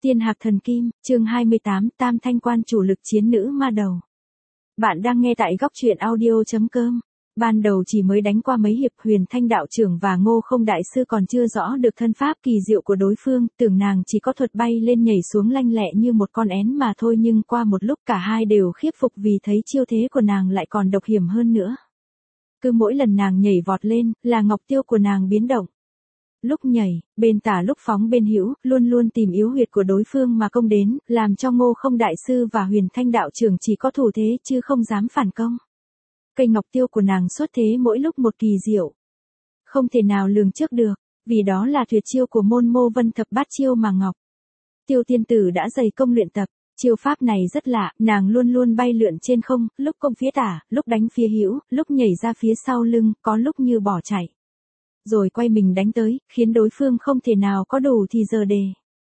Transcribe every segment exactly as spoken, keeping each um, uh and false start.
Tiên Hạc Thần Kim, chương hai mươi tám, Tam Thanh Quan chủ lực chiến nữ ma đầu. Bạn đang nghe tại góc truyện audio chấm com. Ban đầu chỉ mới đánh qua mấy hiệp, Huyền Thanh đạo trưởng và Ngô Không đại sư còn chưa rõ được thân pháp kỳ diệu của đối phương, tưởng nàng chỉ có thuật bay lên nhảy xuống lanh lẹ như một con én mà thôi, nhưng qua một lúc cả hai đều khiếp phục vì thấy chiêu thế của nàng lại còn độc hiểm hơn nữa. Cứ mỗi lần nàng nhảy vọt lên, là ngọc tiêu của nàng biến động. Lúc nhảy, bên tả lúc phóng bên hữu, luôn luôn tìm yếu huyệt của đối phương mà công đến, làm cho Ngô Không đại sư và Huyền Thanh đạo trưởng chỉ có thủ thế chứ không dám phản công. Cây ngọc tiêu của nàng xuất thế mỗi lúc một kỳ diệu, không thể nào lường trước được, vì đó là tuyệt chiêu của môn Mô Vân Thập Bát Chiêu mà Ngọc Tiêu tiên tử đã dày công luyện tập. Chiêu pháp này rất lạ, nàng luôn luôn bay lượn trên không, lúc công phía tả, lúc đánh phía hữu, lúc nhảy ra phía sau lưng, có lúc như bỏ chạy, rồi quay mình đánh tới, khiến đối phương không thể nào có đủ thì giờ đề.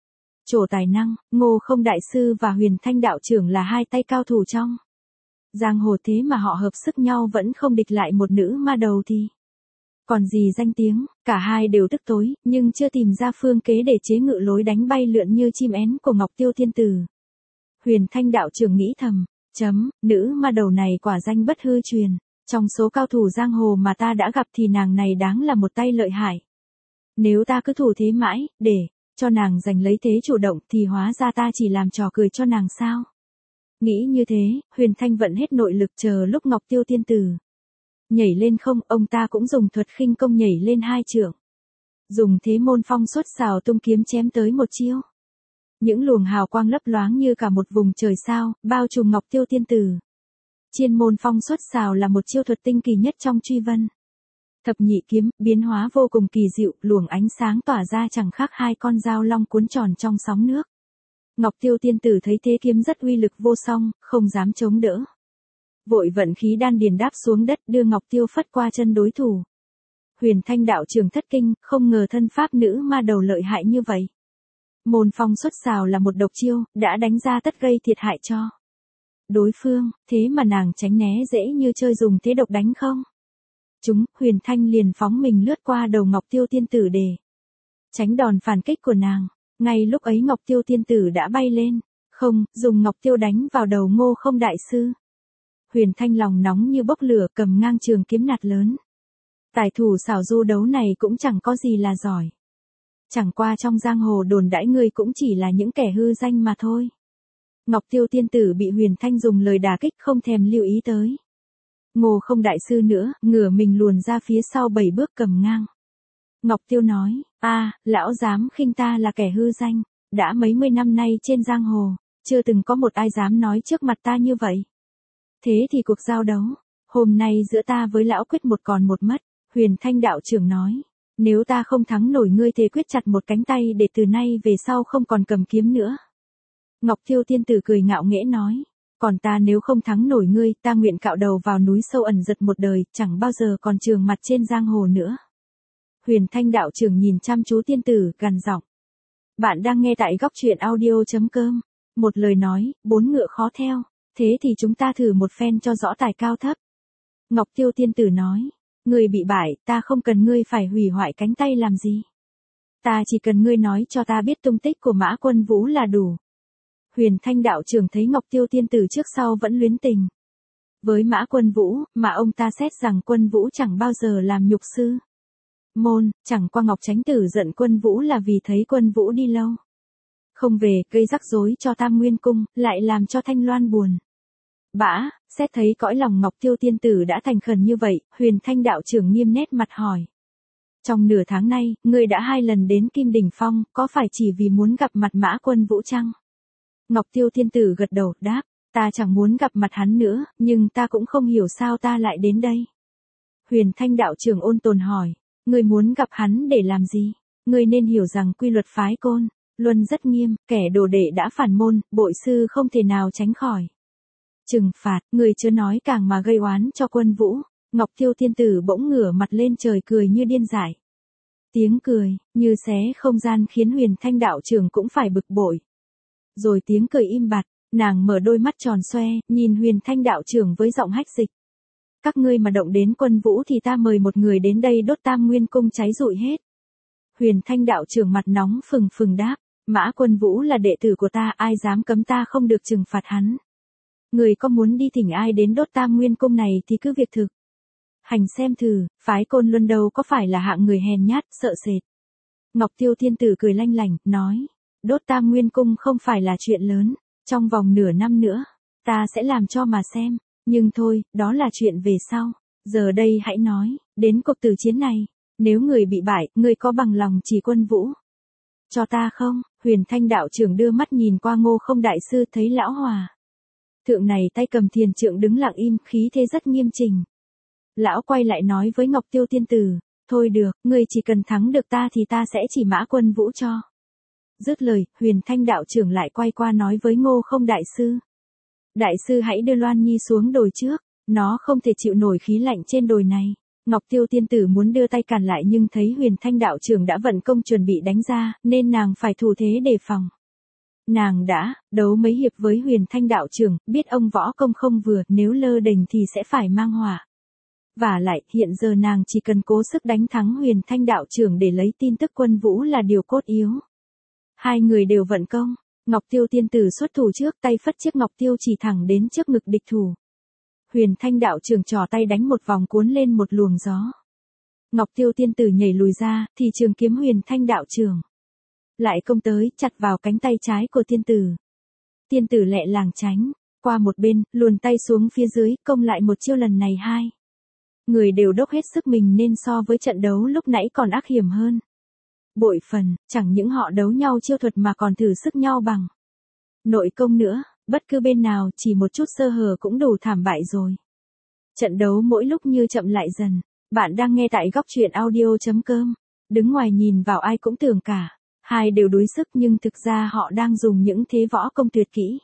Trổ tài năng, Ngô Không đại sư và Huyền Thanh đạo trưởng là hai tay cao thủ trong giang hồ, thế mà họ hợp sức nhau vẫn không địch lại một nữ ma đầu thì còn gì danh tiếng. Cả hai đều tức tối, nhưng chưa tìm ra phương kế để chế ngự lối đánh bay lượn như chim én của Ngọc Tiêu tiên tử. Huyền Thanh đạo trưởng nghĩ thầm, chấm, nữ ma đầu này quả danh bất hư truyền. Trong số cao thủ giang hồ mà ta đã gặp thì nàng này đáng là một tay lợi hại. Nếu ta cứ thủ thế mãi, để cho nàng giành lấy thế chủ động thì hóa ra ta chỉ làm trò cười cho nàng sao. Nghĩ như thế, Huyền Thanh vận hết nội lực chờ lúc Ngọc Tiêu tiên tử nhảy lên không, ông ta cũng dùng thuật khinh công nhảy lên hai trượng. Dùng thế môn phong xuất xào tung kiếm chém tới một chiêu. Những luồng hào quang lấp loáng như cả một vùng trời sao, bao trùm Ngọc Tiêu tiên tử. Chiên môn phong xuất xào là một chiêu thuật tinh kỳ nhất trong truy vân thập nhị kiếm, biến hóa vô cùng kỳ diệu, luồng ánh sáng tỏa ra chẳng khác hai con dao long cuốn tròn trong sóng nước. Ngọc Tiêu tiên tử thấy thế kiếm rất uy lực vô song, không dám chống đỡ. Vội vận khí đan điền đáp xuống đất, đưa Ngọc Tiêu phất qua chân đối thủ. Huyền Thanh đạo trưởng thất kinh, không ngờ thân pháp nữ ma đầu lợi hại như vậy. Môn phong xuất xào là một độc chiêu, đã đánh ra tất gây thiệt hại cho đối phương, thế mà nàng tránh né dễ như chơi dùng thế độc đánh không. Chúng, Huyền Thanh liền phóng mình lướt qua đầu Ngọc Tiêu tiên tử để tránh đòn phản kích của nàng. Ngay lúc ấy Ngọc Tiêu tiên tử đã bay lên, không, dùng Ngọc Tiêu đánh vào đầu Ngô Không đại sư. Huyền Thanh lòng nóng như bốc lửa, cầm ngang trường kiếm nạt lớn. Tài thủ xảo du đấu này cũng chẳng có gì là giỏi. Chẳng qua trong giang hồ đồn đãi người cũng chỉ là những kẻ hư danh mà thôi. Ngọc Tiêu tiên tử bị Huyền Thanh dùng lời đả kích không thèm lưu ý tới. Ngô Không đại sư nữa, ngửa mình luồn ra phía sau bảy bước cầm ngang. Ngọc Tiêu nói, a, lão dám khinh ta là kẻ hư danh, đã mấy mươi năm nay trên giang hồ, chưa từng có một ai dám nói trước mặt ta như vậy. Thế thì cuộc giao đấu, hôm nay giữa ta với lão quyết một còn một mất. Huyền Thanh đạo trưởng nói, nếu ta không thắng nổi ngươi thì quyết chặt một cánh tay để từ nay về sau không còn cầm kiếm nữa. Ngọc Tiêu tiên tử cười ngạo nghễ nói, còn ta nếu không thắng nổi ngươi, ta nguyện cạo đầu vào núi sâu ẩn giật một đời, chẳng bao giờ còn trường mặt trên giang hồ nữa. Huyền Thanh đạo trưởng nhìn chăm chú tiên tử, gằn giọng. Bạn đang nghe tại góc truyện audio chấm com. Một lời nói, bốn ngựa khó theo, thế thì chúng ta thử một phen cho rõ tài cao thấp. Ngọc Tiêu tiên tử nói, ngươi bị bại, ta không cần ngươi phải hủy hoại cánh tay làm gì. Ta chỉ cần ngươi nói cho ta biết tung tích của Mã Quân Vũ là đủ. Huyền Thanh đạo trưởng thấy Ngọc Tiêu tiên tử trước sau vẫn luyến tình với Mã Quân Vũ, mà ông ta xét rằng Quân Vũ chẳng bao giờ làm nhục sư môn, chẳng qua Ngọc Chánh tử giận Quân Vũ là vì thấy Quân Vũ đi lâu không về, gây rắc rối cho Tam Nguyên cung, lại làm cho Thanh Loan buồn bã. Xét thấy cõi lòng Ngọc Tiêu tiên tử đã thành khẩn như vậy, Huyền Thanh đạo trưởng nghiêm nét mặt hỏi, trong nửa tháng nay, ngươi đã hai lần đến Kim Đỉnh Phong, có phải chỉ vì muốn gặp mặt Mã Quân Vũ chăng? Ngọc Tiêu tiên tử gật đầu, đáp, ta chẳng muốn gặp mặt hắn nữa, nhưng ta cũng không hiểu sao ta lại đến đây. Huyền Thanh đạo trưởng ôn tồn hỏi, ngươi muốn gặp hắn để làm gì? Ngươi nên hiểu rằng quy luật phái Côn Luân rất nghiêm, kẻ đồ đệ đã phản môn, bội sư không thể nào tránh khỏi trừng phạt. Ngươi chưa nói càng mà gây oán cho Quân Vũ. Ngọc Tiêu tiên tử bỗng ngửa mặt lên trời cười như điên dại. Tiếng cười như xé không gian khiến Huyền Thanh đạo trưởng cũng phải bực bội. Rồi tiếng cười im bặt, nàng mở đôi mắt tròn xoe, nhìn Huyền Thanh đạo trưởng với giọng hách dịch. Các ngươi mà động đến Quân Vũ thì ta mời một người đến đây đốt Tam Nguyên cung cháy rụi hết. Huyền Thanh đạo trưởng mặt nóng phừng phừng đáp, Mã Quân Vũ là đệ tử của ta, ai dám cấm ta không được trừng phạt hắn. Người có muốn đi thỉnh ai đến đốt Tam Nguyên Cung này thì cứ việc thực. Hành xem thử, phái Côn Luân đâu có phải là hạng người hèn nhát, sợ sệt. Ngọc Tiêu Thiên Tử cười lanh lảnh, nói, đốt Tam Nguyên Cung không phải là chuyện lớn, trong vòng nửa năm nữa, ta sẽ làm cho mà xem, nhưng thôi, đó là chuyện về sau, giờ đây hãy nói, đến cuộc tử chiến này, nếu người bị bại, người có bằng lòng chỉ Quân Vũ cho ta không? Huyền Thanh đạo trưởng đưa mắt nhìn qua Ngô Không đại sư, thấy lão hòa thượng này tay cầm thiền trượng đứng lặng im, khí thế rất nghiêm chỉnh. Lão quay lại nói với Ngọc Tiêu Tiên Tử, thôi được, ngươi chỉ cần thắng được ta thì ta sẽ chỉ Mã Quân Vũ cho. Dứt lời, Huyền Thanh đạo trưởng lại quay qua nói với Ngô Không đại sư. Đại sư hãy đưa Loan Nhi xuống đồi trước, nó không thể chịu nổi khí lạnh trên đồi này. Ngọc Tiêu Tiên Tử muốn đưa tay cản lại nhưng thấy Huyền Thanh đạo trưởng đã vận công chuẩn bị đánh ra, nên nàng phải thủ thế đề phòng. Nàng đã đấu mấy hiệp với Huyền Thanh đạo trưởng, biết ông võ công không vừa, nếu lơ đỉnh thì sẽ phải mang họa. Và lại, hiện giờ nàng chỉ cần cố sức đánh thắng Huyền Thanh đạo trưởng để lấy tin tức Quân Vũ là điều cốt yếu. Hai người đều vận công, Ngọc Tiêu Tiên Tử xuất thủ trước, tay phất chiếc ngọc tiêu chỉ thẳng đến trước ngực địch thủ. Huyền Thanh đạo trưởng trò tay đánh một vòng cuốn lên một luồng gió. Ngọc Tiêu Tiên Tử nhảy lùi ra, thì trường kiếm Huyền Thanh đạo trưởng lại công tới, chặt vào cánh tay trái của tiên tử. Tiên tử lẹ làng tránh qua một bên, luồn tay xuống phía dưới, công lại một chiêu, lần này hai người đều đốc hết sức mình nên so với trận đấu lúc nãy còn ác hiểm hơn. Bội phần, chẳng những họ đấu nhau chiêu thuật mà còn thử sức nhau bằng nội công nữa, bất cứ bên nào chỉ một chút sơ hở cũng đủ thảm bại rồi. Trận đấu mỗi lúc như chậm lại dần. Bạn đang nghe tại góc truyện audio chấm com. Đứng ngoài nhìn vào ai cũng tưởng cả hai đều đuối sức, nhưng thực ra họ đang dùng những thế võ công tuyệt kỹ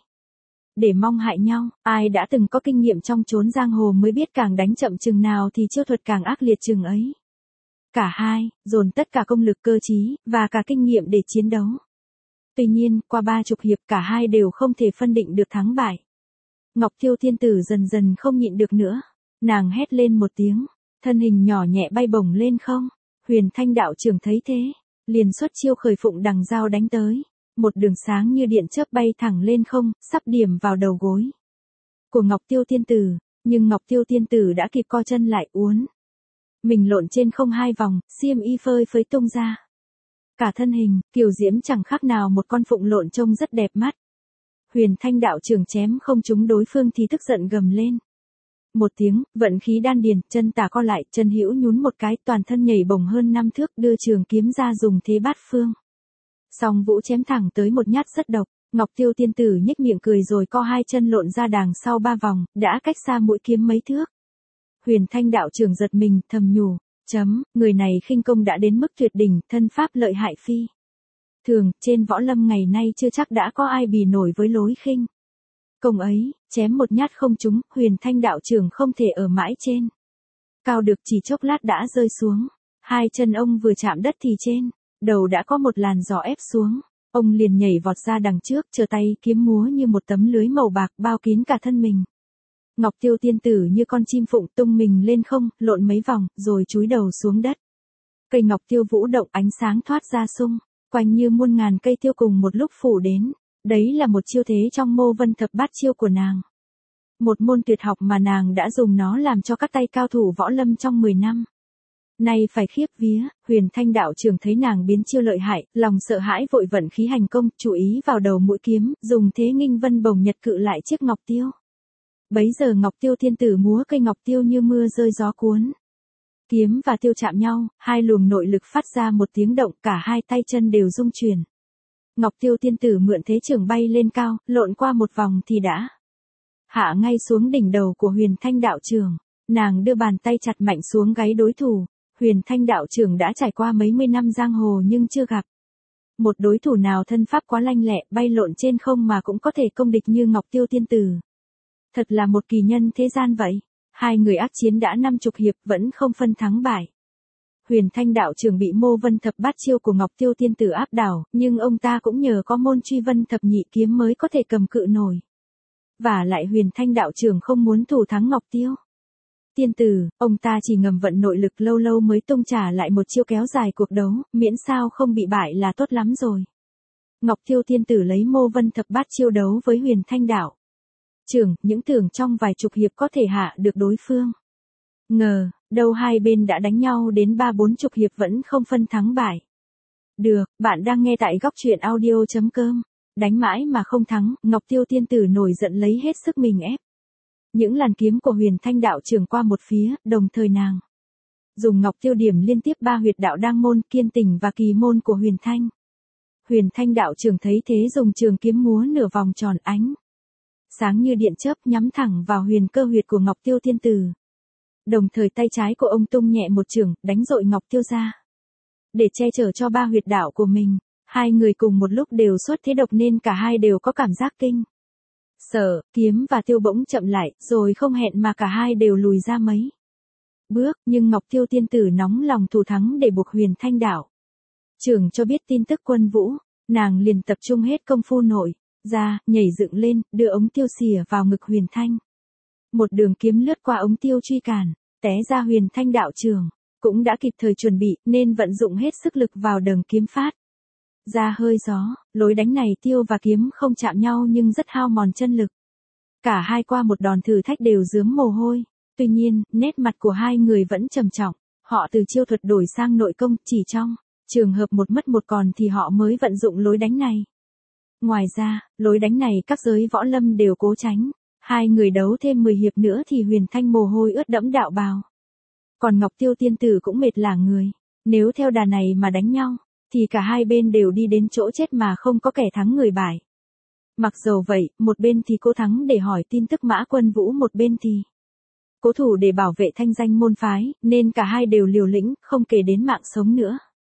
để mong hại nhau. Ai đã từng có kinh nghiệm trong chốn giang hồ mới biết càng đánh chậm chừng nào thì chiêu thuật càng ác liệt chừng ấy. Cả hai dồn tất cả công lực, cơ trí và cả kinh nghiệm để chiến đấu. Tuy nhiên, qua ba chục hiệp cả hai đều không thể phân định được thắng bại. Ngọc Tiêu Thiên Tử dần dần không nhịn được nữa, nàng hét lên một tiếng, thân hình nhỏ nhẹ bay bổng lên không. Huyền Thanh đạo trưởng thấy thế, liền xuất chiêu khởi phụng đằng dao đánh tới, một đường sáng như điện chớp bay thẳng lên không, sắp điểm vào đầu gối của Ngọc Tiêu Tiên Tử, nhưng Ngọc Tiêu Tiên Tử đã kịp co chân lại, uốn mình lộn trên không hai vòng, xiêm y phơi phới tung ra. Cả thân hình, kiều diễm chẳng khác nào một con phụng lộn trông rất đẹp mắt. Huyền Thanh đạo trưởng chém không trúng đối phương thì tức giận gầm lên một tiếng, vận khí đan điền, chân tả co lại, chân hữu nhún một cái, toàn thân nhảy bổng hơn năm thước, đưa trường kiếm ra dùng thế bát phương. Song vũ chém thẳng tới một nhát rất độc. Ngọc Tiêu Tiên Tử nhếch miệng cười rồi co hai chân lộn ra đàng sau ba vòng, đã cách xa mũi kiếm mấy thước. Huyền Thanh đạo trưởng giật mình, thầm nhủ, chấm, người này khinh công đã đến mức tuyệt đỉnh, thân pháp lợi hại phi thường, trên võ lâm ngày nay chưa chắc đã có ai bì nổi với lối khinh công ấy. Chém một nhát không trúng, Huyền Thanh đạo trưởng không thể ở mãi trên cao được, chỉ chốc lát đã rơi xuống. Hai chân ông vừa chạm đất thì trên đầu đã có một làn gió ép xuống. Ông liền nhảy vọt ra đằng trước, chờ tay kiếm múa như một tấm lưới màu bạc bao kín cả thân mình. Ngọc Tiêu Tiên Tử như con chim phụng tung mình lên không, lộn mấy vòng, rồi chúi đầu xuống đất. Cây ngọc tiêu vũ động, ánh sáng thoát ra xung quanh như muôn ngàn cây tiêu cùng một lúc phủ đến. Đấy là một chiêu thế trong Mô Vân Thập Bát Chiêu của nàng. Một môn tuyệt học mà nàng đã dùng nó làm cho các tay cao thủ võ lâm trong mười năm. Nay phải khiếp vía. Huyền Thanh đạo trưởng thấy nàng biến chiêu lợi hại, lòng sợ hãi vội vận khí hành công, chú ý vào đầu mũi kiếm, dùng thế nghinh vân bồng nhật cự lại chiếc ngọc tiêu. Bấy giờ Ngọc Tiêu Thiên Tử múa cây ngọc tiêu như mưa rơi gió cuốn. Kiếm và tiêu chạm nhau, hai luồng nội lực phát ra một tiếng động, cả hai tay chân đều rung chuyển. Ngọc Tiêu Tiên Tử mượn thế trường bay lên cao, lộn qua một vòng thì đã hạ ngay xuống đỉnh đầu của Huyền Thanh đạo trưởng. Nàng đưa bàn tay chặt mạnh xuống gáy đối thủ. Huyền Thanh đạo trưởng đã trải qua mấy mươi năm giang hồ nhưng chưa gặp một đối thủ nào thân pháp quá lanh lẹ, bay lộn trên không mà cũng có thể công địch như Ngọc Tiêu Tiên Tử. Thật là một kỳ nhân thế gian vậy. Hai người ác chiến đã năm chục hiệp vẫn không phân thắng bại. Huyền Thanh đạo trưởng bị Mô Vân Thập Bát Chiêu của Ngọc Tiêu Tiên Tử áp đảo, nhưng ông ta cũng nhờ có môn Truy Vân Thập Nhị Kiếm mới có thể cầm cự nổi. Và lại Huyền Thanh đạo trưởng không muốn thủ thắng Ngọc Tiêu Tiên Tử, ông ta chỉ ngầm vận nội lực lâu lâu mới tung trả lại một chiêu kéo dài cuộc đấu, miễn sao không bị bại là tốt lắm rồi. Ngọc Tiêu Tiên Tử lấy Mô Vân Thập Bát chiêu đấu với Huyền Thanh Đạo Trưởng, những tưởng trong vài chục hiệp có thể hạ được đối phương. Ngờ, đâu hai bên đã đánh nhau đến ba bốn chục hiệp vẫn không phân thắng bại. Được, bạn đang nghe tại góc truyện audio.com. Đánh mãi mà không thắng, Ngọc Tiêu Tiên Tử nổi giận lấy hết sức mình ép những làn kiếm của Huyền Thanh Đạo Trưởng qua một phía, đồng thời nàng dùng Ngọc Tiêu điểm liên tiếp ba huyệt đạo đang môn, kiên tình và kỳ môn của Huyền Thanh. Huyền Thanh Đạo Trưởng thấy thế dùng trường kiếm múa nửa vòng tròn ánh sáng như điện chớp nhắm thẳng vào huyền cơ huyệt của Ngọc Tiêu Tiên Tử. Đồng thời tay trái của ông tung nhẹ một chưởng, đánh dội Ngọc Tiêu ra. Để che chở cho ba huyệt đạo của mình, hai người cùng một lúc đều xuất thế độc nên cả hai đều có cảm giác kinh sợ, kiếm và tiêu bỗng chậm lại, rồi không hẹn mà cả hai đều lùi ra mấy bước, nhưng Ngọc Tiêu Tiên Tử nóng lòng thủ thắng để buộc Huyền Thanh Đạo Trưởng cho biết tin tức quân vũ, nàng liền tập trung hết công phu nội ra, nhảy dựng lên, đưa ống tiêu xìa vào ngực Huyền Thanh. Một đường kiếm lướt qua ống tiêu truy cản, té ra Huyền Thanh Đạo Trưởng cũng đã kịp thời chuẩn bị, nên vận dụng hết sức lực vào đờn kiếm phát ra hơi gió. Lối đánh này tiêu và kiếm không chạm nhau nhưng rất hao mòn chân lực. Cả hai qua một đòn thử thách đều rướm mồ hôi. Tuy nhiên, nét mặt của hai người vẫn trầm trọng. Họ từ chiêu thuật đổi sang nội công, chỉ trong trường hợp một mất một còn thì họ mới vận dụng lối đánh này. Ngoài ra, lối đánh này các giới võ lâm đều cố tránh. Hai người đấu thêm mười hiệp nữa thì Huyền Thanh mồ hôi ướt đẫm đạo bào. Còn Ngọc Tiêu Tiên Tử cũng mệt lả người. Nếu theo đà này mà đánh nhau, thì cả hai bên đều đi đến chỗ chết mà không có kẻ thắng người bại. Mặc dầu vậy, một bên thì cố thắng để hỏi tin tức Mã Quân Vũ, một bên thì cố thủ để bảo vệ thanh danh môn phái, nên cả hai đều liều lĩnh, không kể đến mạng sống nữa.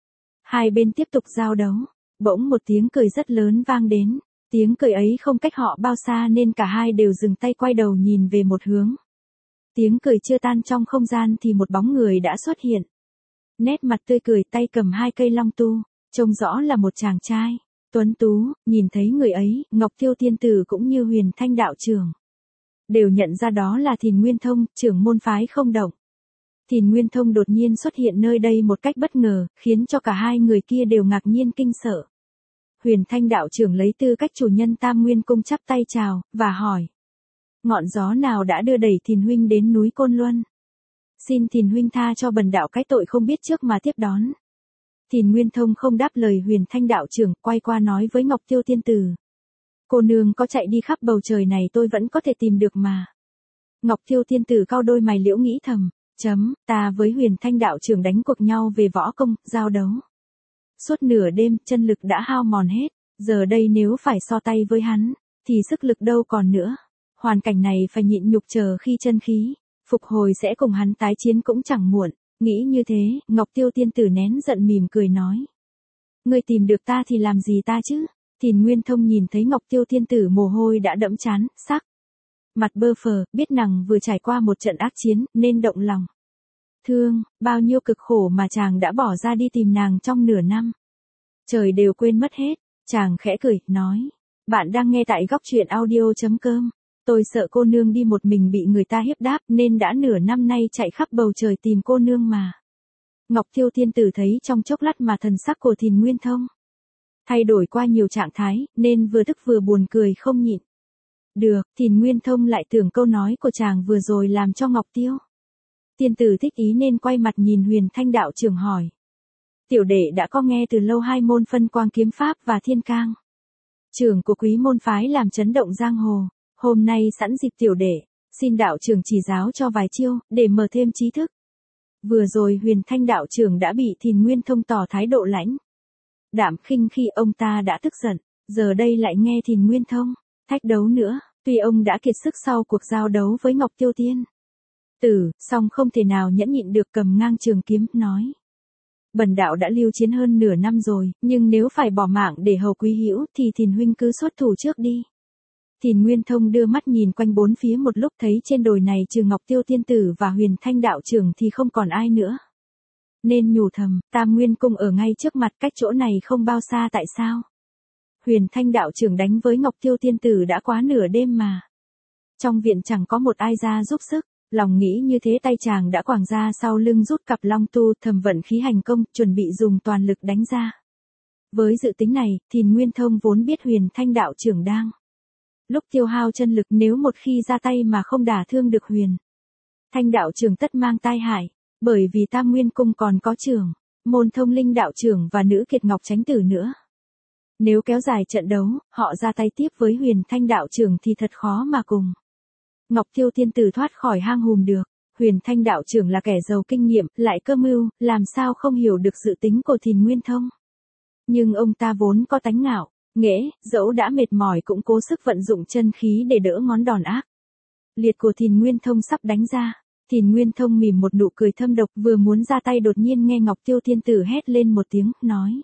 Hai bên tiếp tục giao đấu, bỗng một tiếng cười rất lớn vang đến. Tiếng cười ấy không cách họ bao xa nên cả hai đều dừng tay quay đầu nhìn về một hướng. Tiếng cười chưa tan trong không gian thì một bóng người đã xuất hiện. Nét mặt tươi cười, tay cầm hai cây long tu, trông rõ là một chàng trai tuấn tú. Nhìn thấy người ấy, Ngọc Tiêu Tiên Tử cũng như Huyền Thanh Đạo Trưởng đều nhận ra đó là Thìn Nguyên Thông, trưởng môn phái Không Động. Thìn Nguyên Thông đột nhiên xuất hiện nơi đây một cách bất ngờ, khiến cho cả hai người kia đều ngạc nhiên kinh sợ. Huyền Thanh Đạo Trưởng lấy tư cách chủ nhân Tam Nguyên Cung chắp tay chào, và hỏi. Ngọn gió nào đã đưa đẩy Thìn huynh đến núi Côn Luân? Xin Thìn huynh tha cho bần đạo cái tội không biết trước mà tiếp đón. Thìn Nguyên Thông không đáp lời Huyền Thanh Đạo Trưởng, quay qua nói với Ngọc Tiêu Tiên Tử. Cô nương có chạy đi khắp bầu trời này tôi vẫn có thể tìm được mà. Ngọc Tiêu Tiên Tử cau đôi mày liễu nghĩ thầm, chấm, ta với Huyền Thanh Đạo Trưởng đánh cuộc nhau về võ công, giao đấu. Suốt nửa đêm, chân lực đã hao mòn hết, giờ đây nếu phải so tay với hắn, thì sức lực đâu còn nữa. Hoàn cảnh này phải nhịn nhục chờ khi chân khí phục hồi sẽ cùng hắn tái chiến cũng chẳng muộn. Nghĩ như thế, Ngọc Tiêu Tiên Tử nén giận mỉm cười nói. Ngươi tìm được ta thì làm gì ta chứ? Thìn Nguyên Thông nhìn thấy Ngọc Tiêu Tiên Tử mồ hôi đã đẫm trán, sắc mặt bơ phờ, biết nàng vừa trải qua một trận ác chiến, nên động lòng thương, bao nhiêu cực khổ mà chàng đã bỏ ra đi tìm nàng trong nửa năm. Trời đều quên mất hết, chàng khẽ cười, nói. Bạn đang nghe tại góc truyện audio.com. Tôi sợ cô nương đi một mình bị người ta hiếp đáp nên đã nửa năm nay chạy khắp bầu trời tìm cô nương mà. Ngọc Tiêu Tiên Tử thấy trong chốc lát mà thần sắc của Thìn Nguyên Thông thay đổi qua nhiều trạng thái, nên vừa tức vừa buồn cười không nhịn được. Thìn Nguyên Thông lại tưởng câu nói của chàng vừa rồi làm cho Ngọc Tiêu Tiên Tử thích ý nên quay mặt nhìn Huyền Thanh Đạo Trưởng hỏi. Tiểu đệ đã có nghe từ lâu hai môn Phân Quang Kiếm Pháp và Thiên Cang Trưởng của quý môn phái làm chấn động giang hồ. Hôm nay sẵn dịp tiểu đệ, xin đạo trưởng chỉ giáo cho vài chiêu, để mở thêm trí thức. Vừa rồi Huyền Thanh Đạo Trưởng đã bị Thìn Nguyên Thông tỏ thái độ lãnh đạm khinh khi ông ta đã tức giận, giờ đây lại nghe Thìn Nguyên Thông thách đấu nữa. Tuy ông đã kiệt sức sau cuộc giao đấu với Ngọc Tiêu Tiên Tử, song không thể nào nhẫn nhịn được cầm ngang trường kiếm, nói. Bần đạo đã lưu chiến hơn nửa năm rồi, nhưng nếu phải bỏ mạng để hầu quý hữu thì Thìn huynh cứ xuất thủ trước đi. Thìn Nguyên Thông đưa mắt nhìn quanh bốn phía một lúc, thấy trên đồi này trừ Ngọc Tiêu Tiên Tử và Huyền Thanh Đạo Trưởng thì không còn ai nữa. Nên nhủ thầm, Tam Nguyên Cung ở ngay trước mặt, cách chỗ này không bao xa tại sao? Huyền Thanh Đạo Trưởng đánh với Ngọc Tiêu Tiên Tử đã quá nửa đêm mà. Trong viện chẳng có một ai ra giúp sức. Lòng nghĩ như thế, tay chàng đã quàng ra sau lưng rút cặp long tu, thầm vận khí hành công, chuẩn bị dùng toàn lực đánh ra. Với dự tính này, Thìn Nguyên Thông vốn biết Huyền Thanh đạo trưởng đang lúc tiêu hao chân lực, nếu một khi ra tay mà không đả thương được Huyền Thanh đạo trưởng tất mang tai hại, bởi vì Tam Nguyên cung còn có trưởng môn Thông Linh đạo trưởng và nữ kiệt Ngọc Chánh Tử nữa. Nếu kéo dài trận đấu, họ ra tay tiếp với Huyền Thanh đạo trưởng thì thật khó mà cùng Ngọc Tiêu tiên tử thoát khỏi hang hùm được. Huyền Thanh đạo trưởng là kẻ giàu kinh nghiệm, lại cơ mưu, làm sao không hiểu được dự tính của Thìn Nguyên Thông. Nhưng ông ta vốn có tánh ngạo, nghễ, dẫu đã mệt mỏi cũng cố sức vận dụng chân khí để đỡ ngón đòn ác liệt của Thìn Nguyên Thông sắp đánh ra. Thìn Nguyên Thông mỉm một nụ cười thâm độc, vừa muốn ra tay đột nhiên nghe Ngọc Tiêu tiên tử hét lên một tiếng, nói: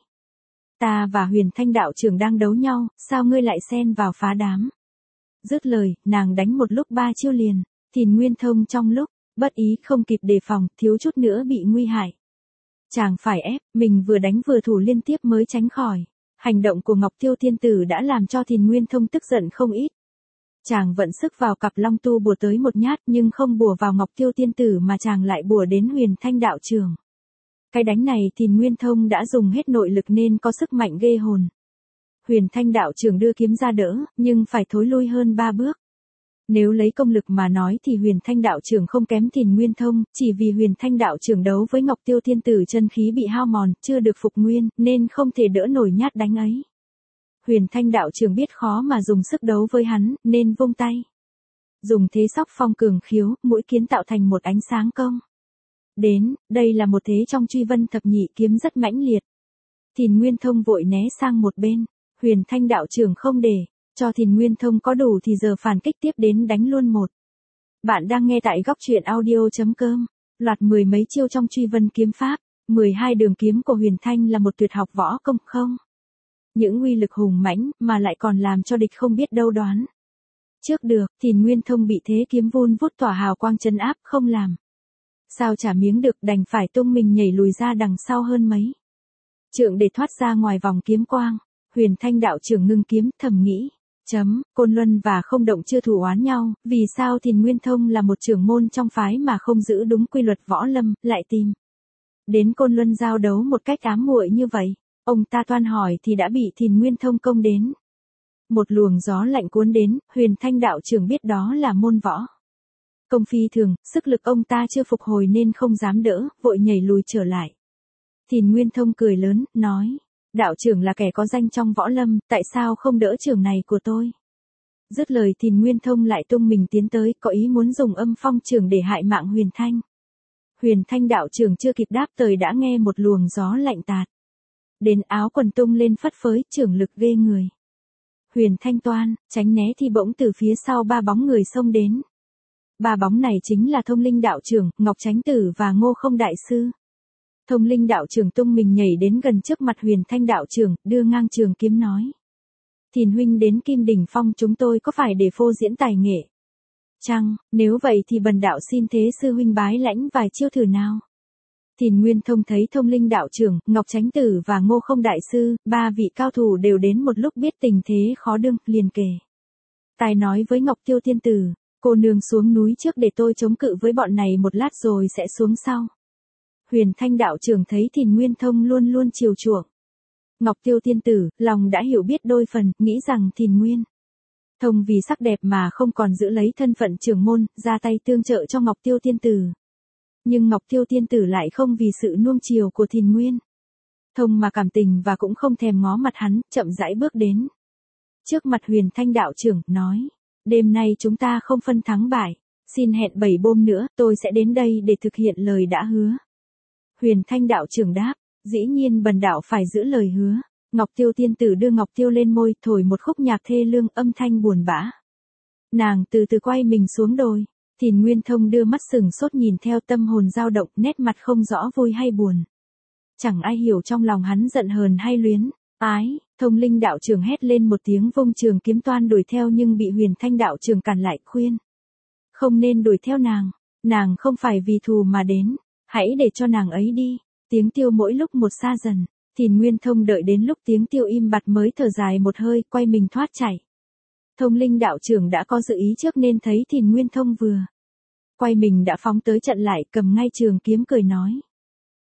"Ta và Huyền Thanh đạo trưởng đang đấu nhau, sao ngươi lại xen vào phá đám?" Dứt lời, nàng đánh một lúc ba chiêu liền. Thìn Nguyên Thông trong lúc bất ý không kịp đề phòng, thiếu chút nữa bị nguy hại. Chàng phải ép, mình vừa đánh vừa thủ liên tiếp mới tránh khỏi. Hành động của Ngọc Tiêu tiên tử đã làm cho Thìn Nguyên Thông tức giận không ít. Chàng vận sức vào cặp long tu bùa tới một nhát, nhưng không bùa vào Ngọc Tiêu tiên tử mà chàng lại bùa đến Huyền Thanh đạo trưởng. Cái đánh này Thìn Nguyên Thông đã dùng hết nội lực nên có sức mạnh ghê hồn. Huyền Thanh đạo trưởng đưa kiếm ra đỡ, nhưng phải thối lui hơn ba bước. Nếu lấy công lực mà nói thì Huyền Thanh đạo trưởng không kém Thìn Nguyên Thông, chỉ vì Huyền Thanh đạo trưởng đấu với Ngọc Tiêu tiên tử chân khí bị hao mòn, chưa được phục nguyên, nên không thể đỡ nổi nhát đánh ấy. Huyền Thanh đạo trưởng biết khó mà dùng sức đấu với hắn, nên vung tay. Dùng thế sóc phong cường khiếu, mũi kiếm tạo thành một ánh sáng công. Đến, đây là một thế trong truy vân thập nhị kiếm rất mãnh liệt. Thìn Nguyên Thông vội né sang một bên. Huyền Thanh đạo trưởng không để cho Thìn Nguyên Thông có đủ thì giờ phản kích tiếp đến đánh luôn một. Bạn đang nghe tại góc truyện audio.com. Loạt mười mấy chiêu trong truy vân kiếm pháp, mười hai đường kiếm của Huyền Thanh là một tuyệt học võ công không. Những uy lực hùng mãnh mà lại còn làm cho địch không biết đâu đoán. Trước được, Thìn Nguyên Thông bị thế kiếm vun vút tỏa hào quang trấn áp không làm sao trả miếng được, đành phải tung mình nhảy lùi ra đằng sau hơn mấy trượng để thoát ra ngoài vòng kiếm quang. Huyền Thanh đạo trưởng ngưng kiếm, thầm nghĩ, chấm, Côn Luân và Không Động chưa thù oán nhau, vì sao Thìn Nguyên Thông là một trưởng môn trong phái mà không giữ đúng quy luật võ lâm, lại tìm đến Côn Luân giao đấu một cách ám muội như vậy. Ông ta toan hỏi thì đã bị Thìn Nguyên Thông công đến. Một luồng gió lạnh cuốn đến, Huyền Thanh đạo trưởng biết đó là môn võ công phi thường, sức lực ông ta chưa phục hồi nên không dám đỡ, vội nhảy lùi trở lại. Thìn Nguyên Thông cười lớn, nói: "Đạo trưởng là kẻ có danh trong võ lâm, tại sao không đỡ trưởng này của tôi?" Dứt lời Thìn Nguyên Thông lại tung mình tiến tới, có ý muốn dùng âm phong trưởng để hại mạng Huyền Thanh. Huyền Thanh đạo trưởng chưa kịp đáp lời đã nghe một luồng gió lạnh tạt đến, áo quần tung lên phất phới, trưởng lực ghê người. Huyền Thanh toan tránh né thì bỗng từ phía sau ba bóng người xông đến. Ba bóng này chính là Thông Linh đạo trưởng, Ngọc Chánh Tử và Ngô Không đại sư. Thông Linh đạo trưởng tung mình nhảy đến gần trước mặt Huyền Thanh đạo trưởng, đưa ngang trường kiếm nói: "Thìn huynh đến Kim Đỉnh Phong chúng tôi có phải để phô diễn tài nghệ chăng? Nếu vậy thì bần đạo xin thế sư huynh bái lãnh vài chiêu thử nào." Thìn Nguyên Thông thấy Thông Linh đạo trưởng, Ngọc Chánh Tử và Ngô Không đại sư, ba vị cao thủ đều đến một lúc, biết tình thế khó đương, liền kể tài nói với Ngọc Tiêu tiên tử: "Cô nương xuống núi trước để tôi chống cự với bọn này một lát rồi sẽ xuống sau." Huyền Thanh đạo trưởng thấy Thìn Nguyên Thông luôn luôn chiều chuộng Ngọc Tiêu tiên tử, lòng đã hiểu biết đôi phần, nghĩ rằng Thìn Nguyên Thông vì sắc đẹp mà không còn giữ lấy thân phận trưởng môn, ra tay tương trợ cho Ngọc Tiêu tiên tử. Nhưng Ngọc Tiêu tiên tử lại không vì sự nuông chiều của Thìn Nguyên Thông mà cảm tình và cũng không thèm ngó mặt hắn, chậm rãi bước đến trước mặt Huyền Thanh đạo trưởng, nói: "Đêm nay chúng ta không phân thắng bại, xin hẹn bảy bôm nữa, tôi sẽ đến đây để thực hiện lời đã hứa." Huyền Thanh đạo trưởng đáp: "Dĩ nhiên bần đạo phải giữ lời hứa." Ngọc Tiêu tiên tử đưa Ngọc Tiêu lên môi, thổi một khúc nhạc thê lương, âm thanh buồn bã. Nàng từ từ quay mình xuống đồi. Thìn Nguyên Thông đưa mắt sừng sốt nhìn theo, tâm hồn dao động, nét mặt không rõ vui hay buồn. Chẳng ai hiểu trong lòng hắn giận hờn hay luyến ái. Thông Linh đạo trưởng hét lên một tiếng, vung trường kiếm toan đuổi theo nhưng bị Huyền Thanh đạo trưởng cản lại, khuyên: "Không nên đuổi theo nàng, nàng không phải vì thù mà đến, hãy để cho nàng ấy đi." Tiếng tiêu mỗi lúc một xa dần. Thìn Nguyên Thông đợi đến lúc tiếng tiêu im bặt mới thở dài một hơi, quay mình thoát chạy. Thông Linh đạo trưởng đã có dự ý trước nên thấy Thìn Nguyên Thông vừa quay mình đã phóng tới chặn lại, cầm ngay trường kiếm cười nói: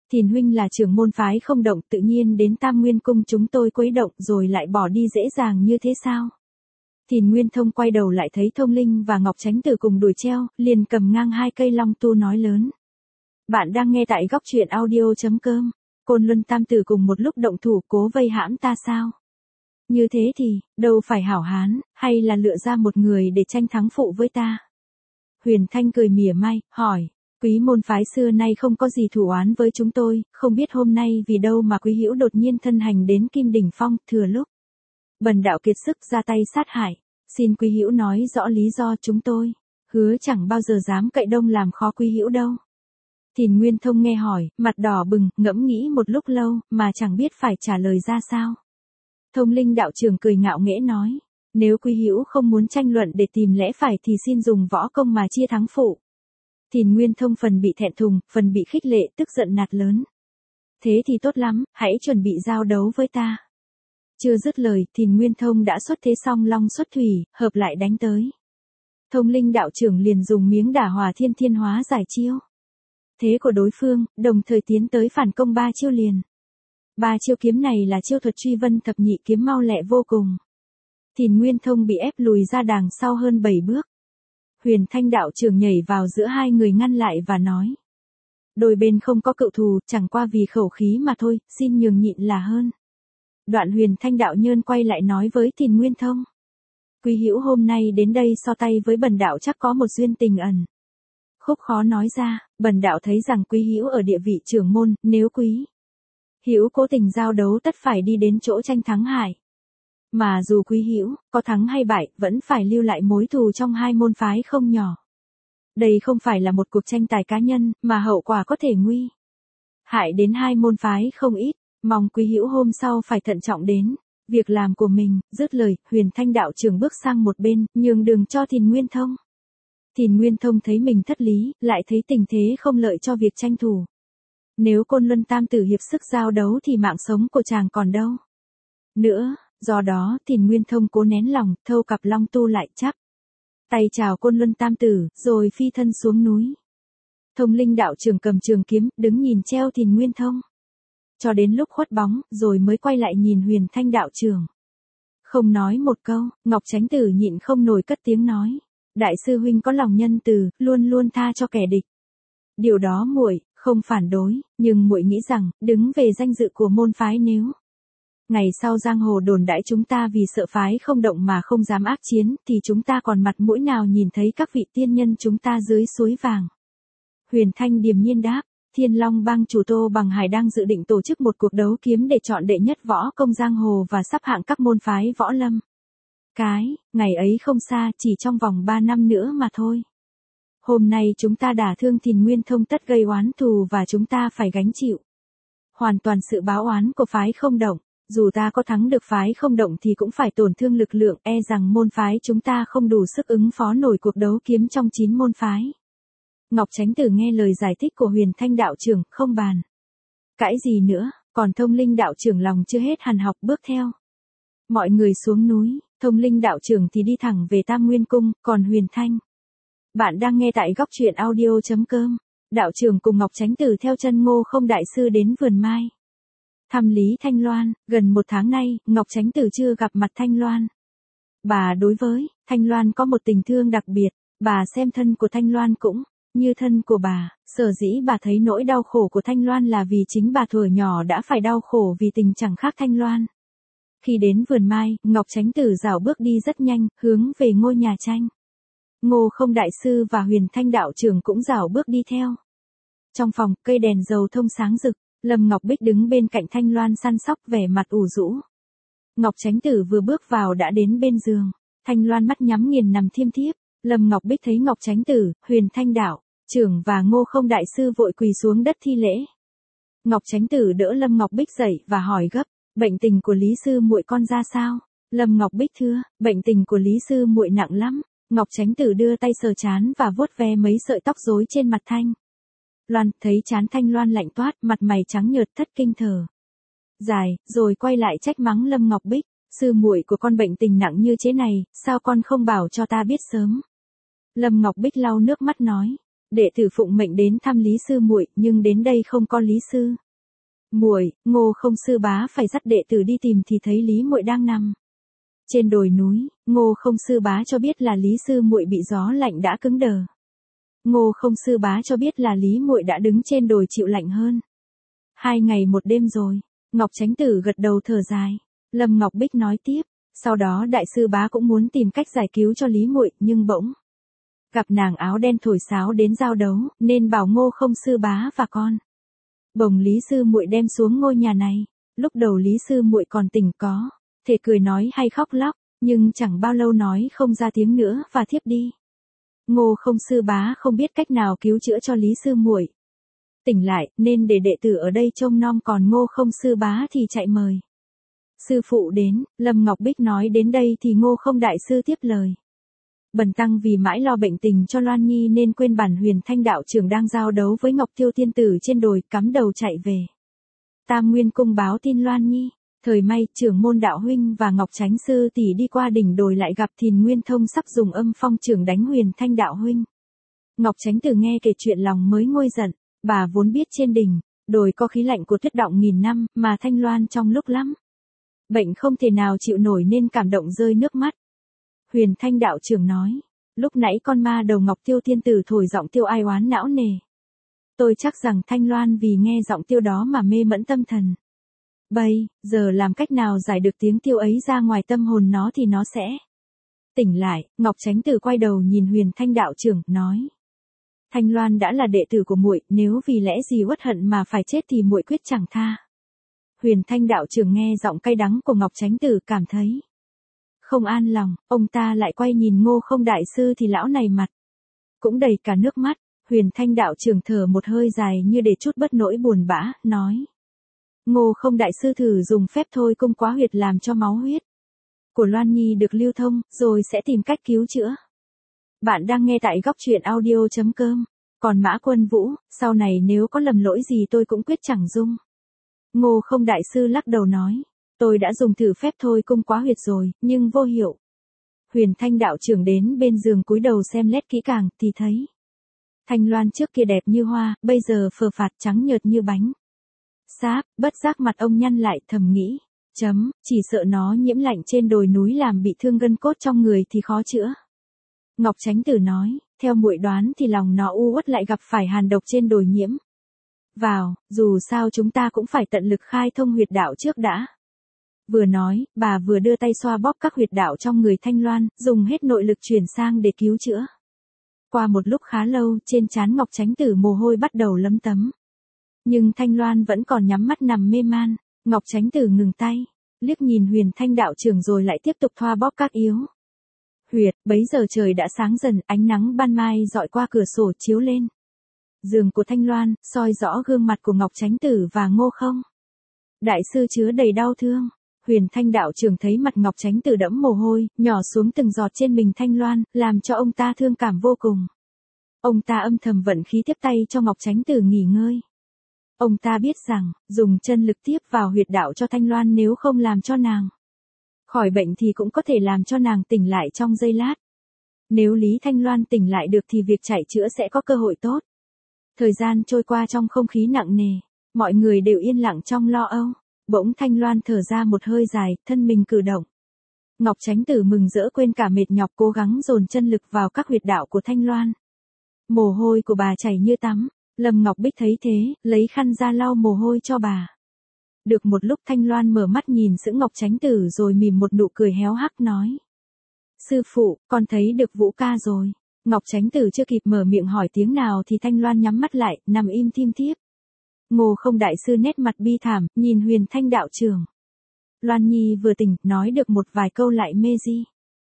Thìn huynh là trưởng môn phái không động, tự nhiên đến Tam Nguyên cung chúng tôi quấy động rồi lại bỏ đi dễ dàng như thế sao? Thìn Nguyên Thông quay đầu lại thấy Thông Linh và Ngọc Chánh Tử cùng đuổi treo, liền cầm ngang hai cây long tu nói lớn. Bạn đang nghe tại góc truyện audio.com. Côn Luân Tam Tử cùng một lúc động thủ cố vây hãm ta sao? Như thế thì, đâu phải hảo hán, hay là lựa ra một người để tranh thắng phụ với ta? Huyền Thanh cười mỉa mai, hỏi. Quý môn phái xưa nay không có gì thù oán với chúng tôi, không biết hôm nay vì đâu mà quý hữu đột nhiên thân hành đến Kim Đỉnh Phong, thừa lúc bần đạo kiệt sức ra tay sát hại. Xin quý hữu nói rõ lý do. Chúng tôi hứa chẳng bao giờ dám cậy đông làm khó quý hữu đâu. Thìn Nguyên Thông nghe hỏi, mặt đỏ bừng, ngẫm nghĩ một lúc lâu, mà chẳng biết phải trả lời ra sao. Thông Linh đạo trưởng cười ngạo nghễ nói, nếu quý hữu không muốn tranh luận để tìm lẽ phải thì xin dùng võ công mà chia thắng phụ. Thìn Nguyên Thông phần bị thẹn thùng, phần bị khích lệ, tức giận nạt lớn. Thế thì tốt lắm, hãy chuẩn bị giao đấu với ta. Chưa dứt lời, Thìn Nguyên Thông đã xuất thế song long xuất thủy, hợp lại đánh tới. Thông Linh đạo trưởng liền dùng miếng đả hòa thiên thiên hóa giải chiêu. Thế của đối phương, đồng thời tiến tới phản công ba chiêu liền. Ba chiêu kiếm này là chiêu thuật truy vân thập nhị kiếm mau lẹ vô cùng. Thìn Nguyên Thông bị ép lùi ra đằng sau hơn bảy bước. Huyền Thanh đạo trưởng nhảy vào giữa hai người ngăn lại và nói. Đôi bên không có cựu thù, chẳng qua vì khẩu khí mà thôi, xin nhường nhịn là hơn. Đoạn Huyền Thanh đạo nhơn quay lại nói với Thìn Nguyên Thông. Quý hữu hôm nay đến đây so tay với bần đạo chắc có một duyên tình ẩn. Khúc khó nói ra, bần đạo thấy rằng quý hữu ở địa vị trưởng môn, nếu quý hữu cố tình giao đấu tất phải đi đến chỗ tranh thắng hại. Mà dù quý hữu có thắng hay bại, vẫn phải lưu lại mối thù trong hai môn phái không nhỏ. Đây không phải là một cuộc tranh tài cá nhân, mà hậu quả có thể nguy hại đến hai môn phái không ít, mong quý hữu hôm sau phải thận trọng đến việc làm của mình. Dứt lời, Huyền Thanh đạo trưởng bước sang một bên, nhường đường cho Thìn Nguyên Thông. Thìn Nguyên Thông thấy mình thất lý, lại thấy tình thế không lợi cho việc tranh thủ. Nếu Côn Luân Tam Tử hiệp sức giao đấu thì mạng sống của chàng còn đâu nữa, do đó Thìn Nguyên Thông cố nén lòng, thâu cặp long tu lại chắp tay chào Côn Luân Tam Tử, rồi phi thân xuống núi. Thông Linh đạo trưởng cầm trường kiếm, đứng nhìn treo Thìn Nguyên Thông. Cho đến lúc khuất bóng, rồi mới quay lại nhìn Huyền Thanh đạo trưởng. Không nói một câu, Ngọc Chánh Tử nhịn không nổi cất tiếng nói. Đại sư huynh có lòng nhân từ, luôn luôn tha cho kẻ địch. Điều đó muội không phản đối, nhưng muội nghĩ rằng, đứng về danh dự của môn phái nếu ngày sau giang hồ đồn đãi chúng ta vì sợ phái không động mà không dám ác chiến, thì chúng ta còn mặt mũi nào nhìn thấy các vị tiên nhân chúng ta dưới suối vàng. Huyền Thanh điềm nhiên đáp, Thiên Long Bang chủ Tô Bằng Hải đang dự định tổ chức một cuộc đấu kiếm để chọn đệ nhất võ công giang hồ và sắp hạng các môn phái võ lâm. Cái, ngày ấy không xa, chỉ trong vòng ba năm nữa mà thôi. Hôm nay chúng ta đả thương Thìn Nguyên Thông tất gây oán thù và chúng ta phải gánh chịu hoàn toàn sự báo oán của phái không động. Dù ta có thắng được phái không động thì cũng phải tổn thương lực lượng, e rằng môn phái chúng ta không đủ sức ứng phó nổi cuộc đấu kiếm trong chín môn phái. Ngọc Chánh Tử nghe lời giải thích của Huyền Thanh đạo trưởng, không bàn cãi gì nữa, còn Thông Linh đạo trưởng lòng chưa hết hàn học bước theo mọi người xuống núi. Thông Linh đạo trưởng thì đi thẳng về Tam Nguyên cung, còn Huyền Thanh. Bạn đang nghe tại góc truyện audio.com. Đạo trưởng cùng Ngọc Chánh Tử theo chân Ngô Không đại sư đến vườn mai thăm Lý Thanh Loan. Gần một tháng nay, Ngọc Chánh Tử chưa gặp mặt Thanh Loan. Bà đối với Thanh Loan có một tình thương đặc biệt, bà xem thân của Thanh Loan cũng như thân của bà. Sở dĩ bà thấy nỗi đau khổ của Thanh Loan là vì chính bà thuở nhỏ đã phải đau khổ vì tình chẳng khác Thanh Loan. Khi đến vườn mai, Ngọc Chánh Tử dạo bước đi rất nhanh, hướng về ngôi nhà tranh. Ngô Không đại sư và Huyền Thanh đạo trưởng cũng dạo bước đi theo. Trong phòng, cây đèn dầu thông sáng rực, Lâm Ngọc Bích đứng bên cạnh Thanh Loan săn sóc vẻ mặt ủ rũ. Ngọc Chánh Tử vừa bước vào đã đến bên giường. Thanh Loan mắt nhắm nghiền nằm thiêm thiếp. Lâm Ngọc Bích thấy Ngọc Chánh Tử, Huyền Thanh đạo trưởng và Ngô Không đại sư vội quỳ xuống đất thi lễ. Ngọc Chánh Tử đỡ Lâm Ngọc Bích dậy và hỏi gấp, bệnh tình của Lý sư muội con ra sao? Lâm Ngọc Bích thưa, bệnh tình của Lý sư muội nặng lắm. Ngọc Chánh Tử đưa tay sờ trán và vuốt ve mấy sợi tóc rối trên mặt Thanh Loan, thấy trán Thanh Loan lạnh toát, mặt mày trắng nhợt thất kinh thở dài, rồi quay lại trách mắng Lâm Ngọc Bích, sư muội của con bệnh tình nặng như thế này, sao con không bảo cho ta biết sớm? Lâm Ngọc Bích lau nước mắt nói, Đệ tử phụng mệnh đến thăm Lý sư muội, nhưng đến đây không có Lý sư muội. Ngô Không sư bá phải dắt đệ tử đi tìm thì thấy Lý muội đang nằm trên đồi núi. Ngô Không sư bá cho biết là Lý sư muội bị gió lạnh đã cứng đờ. Ngô Không sư bá cho biết là Lý muội đã đứng trên đồi chịu lạnh hơn hai ngày một đêm rồi. Ngọc Chánh Tử gật đầu thở dài. Lâm Ngọc Bích nói tiếp, sau đó đại sư bá cũng muốn tìm cách giải cứu cho Lý muội, nhưng bỗng gặp nàng áo đen thổi sáo đến giao đấu, nên bảo Ngô Không sư bá và con bồng Lý sư muội đem xuống ngôi nhà này. Lúc đầu Lý sư muội còn tỉnh có thể cười nói hay khóc lóc, nhưng chẳng bao lâu nói không ra tiếng nữa và thiếp đi. Ngô Không sư bá không biết cách nào cứu chữa cho Lý sư muội tỉnh lại, nên để đệ tử ở đây trông nom, còn Ngô Không sư bá thì chạy mời sư phụ đến. Lâm Ngọc Bích nói đến đây thì Ngô Không đại sư tiếp lời. Bần tăng vì mãi lo bệnh tình cho Loan Nhi nên quên bản Huyền Thanh đạo trưởng đang giao đấu với Ngọc Tiêu tiên tử trên đồi, cắm đầu chạy về Tam Nguyên cung báo tin Loan Nhi. Thời may trưởng môn đạo huynh và Ngọc Chánh sư tỷ đi qua đỉnh đồi lại gặp Thìn Nguyên Thông sắp dùng âm phong trưởng đánh Huyền Thanh đạo huynh. Ngọc Chánh Tử nghe kể chuyện lòng mới nguôi giận. Bà vốn biết trên đỉnh đồi có khí lạnh của tuyết động nghìn năm, mà Thanh Loan trong lúc lắm bệnh không thể nào chịu nổi nên cảm động rơi nước mắt. Huyền Thanh đạo trưởng nói, lúc nãy con ma đầu Ngọc Tiêu tiên tử thổi giọng tiêu ai oán não nề. Tôi chắc rằng Thanh Loan vì nghe giọng tiêu đó mà mê mẫn tâm thần. Bây giờ làm cách nào giải được tiếng tiêu ấy ra ngoài tâm hồn nó thì nó sẽ tỉnh lại. Ngọc Chánh Tử quay đầu nhìn Huyền Thanh đạo trưởng, nói: Thanh Loan đã là đệ tử của muội, nếu vì lẽ gì uất hận mà phải chết thì muội quyết chẳng tha. Huyền Thanh đạo trưởng nghe giọng cay đắng của Ngọc Chánh Tử cảm thấy không an lòng, ông ta lại quay nhìn Ngô Không đại sư thì lão này mặt cũng đầy cả nước mắt. Huyền Thanh đạo trưởng thở một hơi dài như để trút bớt nỗi buồn bã, nói: Ngô Không đại sư thử dùng phép thôi cung quá huyệt làm cho máu huyết của Loan Nhi được lưu thông, rồi sẽ tìm cách cứu chữa. Bạn đang nghe tại góc truyện audio chấm com. Còn Mã Quân Vũ, sau này nếu có lầm lỗi gì tôi cũng quyết chẳng dung. Ngô Không đại sư lắc đầu nói: Tôi đã dùng thử phép thôi cung quá huyệt rồi, nhưng vô hiệu. Huyền Thanh đạo trưởng đến bên giường cúi đầu xem lét kỹ càng, thì thấy Thanh Loan trước kia đẹp như hoa, bây giờ phờ phạt trắng nhợt như bánh sáp. Bất giác mặt ông nhăn lại, thầm nghĩ: Chấm, chỉ sợ nó nhiễm lạnh trên đồi núi làm bị thương gân cốt trong người thì khó chữa. Ngọc Chánh Tử nói: Theo muội đoán thì lòng nó u uất lại gặp phải hàn độc trên đồi nhiễm vào, dù sao chúng ta cũng phải tận lực khai thông huyệt đạo trước đã. Vừa nói, bà vừa đưa tay xoa bóp các huyệt đạo trong người Thanh Loan, dùng hết nội lực chuyển sang để cứu chữa. Qua một lúc khá lâu, trên trán Ngọc Chánh Tử mồ hôi bắt đầu lấm tấm. Nhưng Thanh Loan vẫn còn nhắm mắt nằm mê man. Ngọc Chánh Tử ngừng tay, liếc nhìn Huyền Thanh đạo trưởng rồi lại tiếp tục thoa bóp các yếu huyệt. Bấy giờ trời đã sáng dần, ánh nắng ban mai dọi qua cửa sổ chiếu lên giường của Thanh Loan, soi rõ gương mặt của Ngọc Chánh Tử và Ngô Không đại sư chứa đầy đau thương. Huyền Thanh đạo trưởng thấy mặt Ngọc Chánh Tử đẫm mồ hôi, nhỏ xuống từng giọt trên mình Thanh Loan, làm cho ông ta thương cảm vô cùng. Ông ta âm thầm vận khí tiếp tay cho Ngọc Chánh Tử nghỉ ngơi. Ông ta biết rằng, dùng chân lực tiếp vào huyệt đạo cho Thanh Loan nếu không làm cho nàng khỏi bệnh thì cũng có thể làm cho nàng tỉnh lại trong giây lát. Nếu Lý Thanh Loan tỉnh lại được thì việc chạy chữa sẽ có cơ hội tốt. Thời gian trôi qua trong không khí nặng nề, mọi người đều yên lặng trong lo âu. Bỗng Thanh Loan thở ra một hơi dài, thân mình cử động. Ngọc Chánh Tử mừng rỡ quên cả mệt nhọc cố gắng dồn chân lực vào các huyệt đạo của Thanh Loan. Mồ hôi của bà chảy như tắm. Lâm Ngọc Bích thấy thế, lấy khăn ra lau mồ hôi cho bà. Được một lúc Thanh Loan mở mắt nhìn sững Ngọc Chánh Tử rồi mỉm một nụ cười héo hắc nói: Sư phụ, con thấy được Vũ ca rồi. Ngọc Chánh Tử chưa kịp mở miệng hỏi tiếng nào thì Thanh Loan nhắm mắt lại, nằm im tim thiếp. Ngô Không đại sư nét mặt bi thảm, nhìn Huyền Thanh đạo trưởng. Loan Nhi vừa tỉnh, nói được một vài câu lại mê di.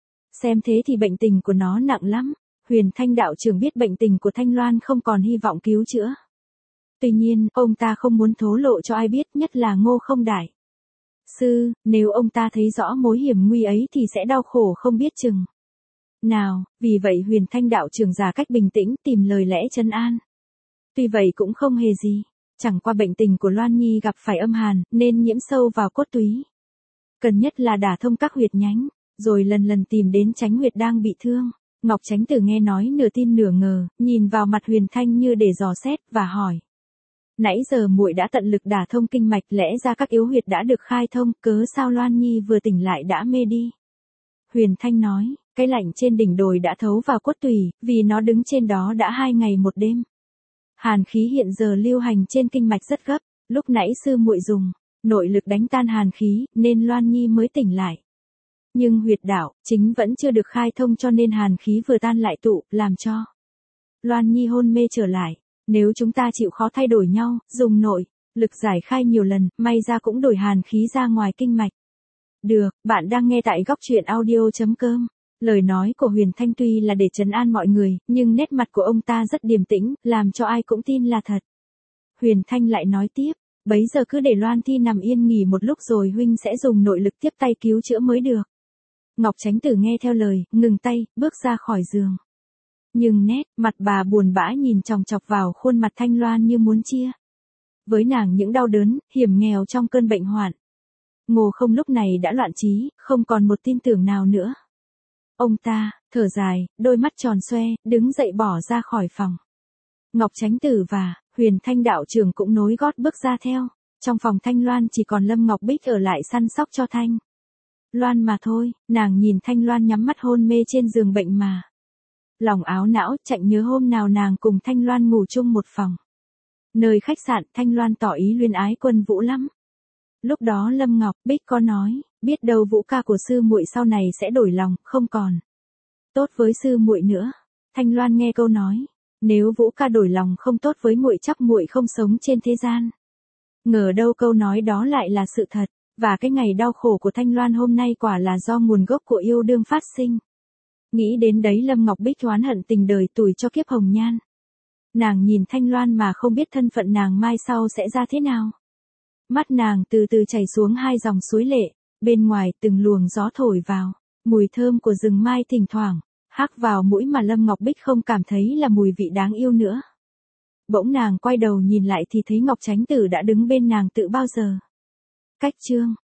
Xem thế thì bệnh tình của nó nặng lắm. Huyền Thanh đạo trưởng biết bệnh tình của Thanh Loan không còn hy vọng cứu chữa. Tuy nhiên, ông ta không muốn thổ lộ cho ai biết, nhất là Ngô Không đại sư, nếu ông ta thấy rõ mối hiểm nguy ấy thì sẽ đau khổ không biết chừng nào. Vì vậy Huyền Thanh đạo trưởng giả cách bình tĩnh tìm lời lẽ trấn an. Tuy vậy cũng không hề gì. Chẳng qua bệnh tình của Loan Nhi gặp phải âm hàn, nên nhiễm sâu vào cốt túy. Cần nhất là đả thông các huyệt nhánh, rồi lần lần tìm đến tránh huyệt đang bị thương. Ngọc Chánh Tử nghe nói nửa tin nửa ngờ, nhìn vào mặt Huyền Thanh như để dò xét và hỏi. Nãy giờ muội đã tận lực đả thông kinh mạch, lẽ ra các yếu huyệt đã được khai thông, cớ sao Loan Nhi vừa tỉnh lại đã mê đi. Huyền Thanh nói, cái lạnh trên đỉnh đồi đã thấu vào cốt tủy, vì nó đứng trên đó đã hai ngày một đêm. Hàn khí hiện giờ lưu hành trên kinh mạch rất gấp, lúc nãy sư muội dùng nội lực đánh tan hàn khí, nên Loan Nhi mới tỉnh lại. Nhưng huyệt đạo, chính vẫn chưa được khai thông cho nên hàn khí vừa tan lại tụ, làm cho Loan Nhi hôn mê trở lại. Nếu chúng ta chịu khó thay đổi nhau, dùng nội lực giải khai nhiều lần, may ra cũng đổi hàn khí ra ngoài kinh mạch. Được, bạn đang nghe tại góc truyện audio chấm com. Lời nói của Huyền Thanh tuy là để trấn an mọi người, nhưng nét mặt của ông ta rất điềm tĩnh, làm cho ai cũng tin là thật. Huyền Thanh lại nói tiếp, bấy giờ cứ để Loan Thi nằm yên nghỉ một lúc rồi huynh sẽ dùng nội lực tiếp tay cứu chữa mới được. Ngọc Chánh Tử nghe theo lời, ngừng tay, bước ra khỏi giường. Nhưng nét mặt bà buồn bã nhìn chòng chọc vào khuôn mặt Thanh Loan như muốn chia với nàng những đau đớn, hiểm nghèo trong cơn bệnh hoạn. Ngô Không lúc này đã loạn trí, không còn một tin tưởng nào nữa. Ông ta thở dài, đôi mắt tròn xoe, đứng dậy bỏ ra khỏi phòng. Ngọc Chánh Tử và Huyền Thanh đạo trưởng cũng nối gót bước ra theo. Trong phòng Thanh Loan chỉ còn Lâm Ngọc Bích ở lại săn sóc cho Thanh Loan mà thôi. Nàng nhìn Thanh Loan nhắm mắt hôn mê trên giường bệnh mà lòng áo não, chạnh nhớ hôm nào nàng cùng Thanh Loan ngủ chung một phòng. Nơi khách sạn, Thanh Loan tỏ ý luyến ái Quân Vũ lắm. Lúc đó Lâm Ngọc Bích có nói, biết đâu Vũ ca của sư muội sau này sẽ đổi lòng, không còn tốt với sư muội nữa. Thanh Loan nghe câu nói, nếu Vũ ca đổi lòng không tốt với muội chắc muội không sống trên thế gian. Ngờ đâu câu nói đó lại là sự thật, và cái ngày đau khổ của Thanh Loan hôm nay quả là do nguồn gốc của yêu đương phát sinh. Nghĩ đến đấy Lâm Ngọc Bích oán hận tình đời tuổi cho kiếp hồng nhan. Nàng nhìn Thanh Loan mà không biết thân phận nàng mai sau sẽ ra thế nào. Mắt nàng từ từ chảy xuống hai dòng suối lệ, bên ngoài từng luồng gió thổi vào, mùi thơm của rừng mai thỉnh thoảng hắc vào mũi mà Lâm Ngọc Bích không cảm thấy là mùi vị đáng yêu nữa. Bỗng nàng quay đầu nhìn lại thì thấy Ngọc Chánh Tử đã đứng bên nàng tự bao giờ. Cách chương